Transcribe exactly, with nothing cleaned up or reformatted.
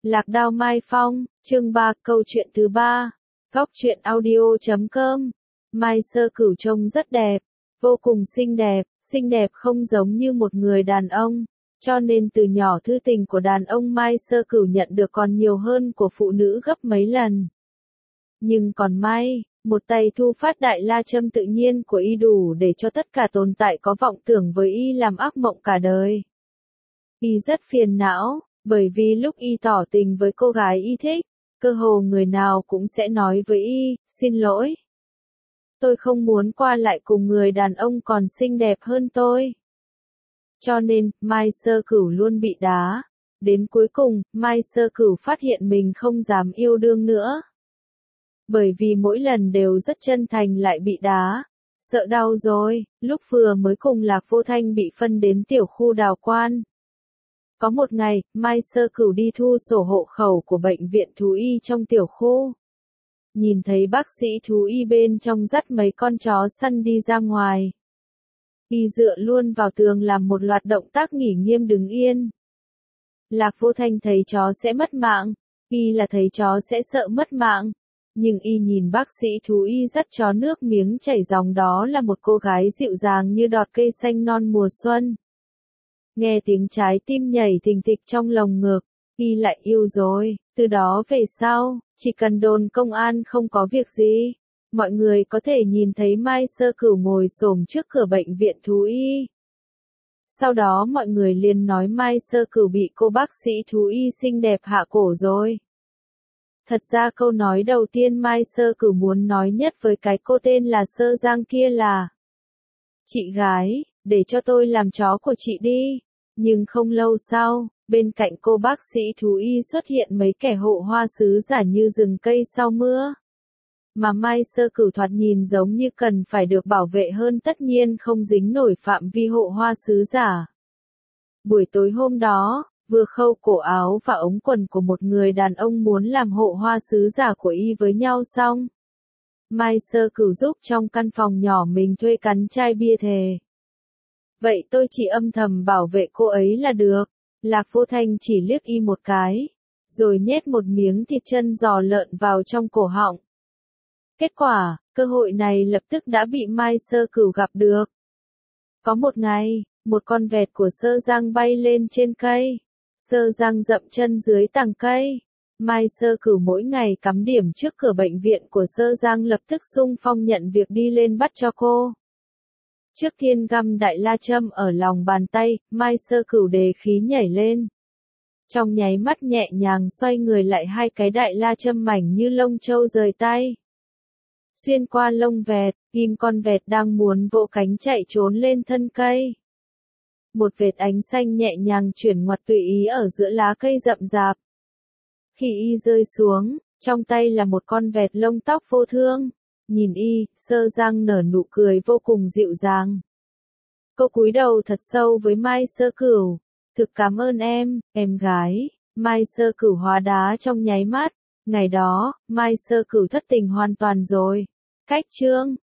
Lạc Đao Mai Phong, chương ba, câu chuyện thứ ba. Góc truyện audio chấm com. Mai Sơ Cửu trông rất đẹp, vô cùng xinh đẹp, xinh đẹp không giống như một người đàn ông, cho nên từ nhỏ thư tình của đàn ông Mai Sơ Cửu nhận được còn nhiều hơn của phụ nữ gấp mấy lần. Nhưng còn may, một tay thu phát đại la châm tự nhiên của y đủ để cho tất cả tồn tại có vọng tưởng với y làm ác mộng cả đời. Y rất phiền não, bởi vì lúc y tỏ tình với cô gái y thích, cơ hồ người nào cũng sẽ nói với y, xin lỗi. Tôi không muốn qua lại cùng người đàn ông còn xinh đẹp hơn tôi. Cho nên, Mai Sơ Cửu luôn bị đá. Đến cuối cùng, Mai Sơ Cửu phát hiện mình không dám yêu đương nữa. Bởi vì mỗi lần đều rất chân thành lại bị đá. Sợ đau rồi, lúc vừa mới cùng Lạc Vô Thanh bị phân đến tiểu khu đào quan. Có một ngày, Mai Sơ Cửu đi thu sổ hộ khẩu của bệnh viện thú y trong tiểu khu. Nhìn thấy bác sĩ thú y bên trong dắt mấy con chó săn đi ra ngoài. Y dựa luôn vào tường làm một loạt động tác nghỉ nghiêm đứng yên. Lạc Vô Thanh thấy chó sẽ mất mạng, y là thấy chó sẽ sợ mất mạng. Nhưng y nhìn bác sĩ thú y dắt chó nước miếng chảy ròng đó là một cô gái dịu dàng như đọt cây xanh non mùa xuân. Nghe tiếng trái tim nhảy thình thịch trong lồng ngực, y lại yêu rồi, từ đó về sau, chỉ cần đồn công an không có việc gì, mọi người có thể nhìn thấy Mai Sơ Cửu ngồi xổm trước cửa bệnh viện thú y. Sau đó mọi người liền nói Mai Sơ Cửu bị cô bác sĩ thú y xinh đẹp hạ cổ rồi. Thật ra câu nói đầu tiên Mai Sơ Cửu muốn nói nhất với cái cô tên là Sơ Giang kia là: chị gái, để cho tôi làm chó của chị đi. Nhưng không lâu sau, bên cạnh cô bác sĩ thú y xuất hiện mấy kẻ hộ hoa sứ giả như rừng cây sau mưa. Mà Mai Sơ Cửu thoạt nhìn giống như cần phải được bảo vệ hơn, tất nhiên không dính nổi phạm vi hộ hoa sứ giả. Buổi tối hôm đó, vừa khâu cổ áo và ống quần của một người đàn ông muốn làm hộ hoa sứ giả của y với nhau xong, Mai Sơ Cửu giúp trong căn phòng nhỏ mình thuê cắn chai bia thề. Vậy tôi chỉ âm thầm bảo vệ cô ấy là được. Lạc Vô Thanh chỉ liếc y một cái, rồi nhét một miếng thịt chân giò lợn vào trong cổ họng. Kết quả, cơ hội này lập tức đã bị Mai Sơ Cửu gặp được. Có một ngày, một con vẹt của Sơ Giang bay lên trên cây. Sơ Giang dậm chân dưới tàng cây. Mai Sơ Cửu mỗi ngày cắm điểm trước cửa bệnh viện của Sơ Giang lập tức xung phong nhận việc đi lên bắt cho cô. Trước tiên găm đại la châm ở lòng bàn tay, Mai Sơ Cửu đề khí nhảy lên. Trong nháy mắt nhẹ nhàng xoay người lại, hai cái đại la châm mảnh như lông trâu rời tay. Xuyên qua lông vẹt, ghim con vẹt đang muốn vỗ cánh chạy trốn lên thân cây. Một vệt ánh xanh nhẹ nhàng chuyển ngoặt tùy ý ở giữa lá cây rậm rạp. Khi y rơi xuống, trong tay là một con vẹt lông tóc vô thương. Nhìn y, Sơ Giang nở nụ cười vô cùng dịu dàng. Cô cúi đầu thật sâu với Mai Sơ Cửu. Thực cảm ơn em, em gái. Mai Sơ Cửu hóa đá trong nháy mắt. Ngày đó, Mai Sơ Cửu thất tình hoàn toàn rồi. Cách chương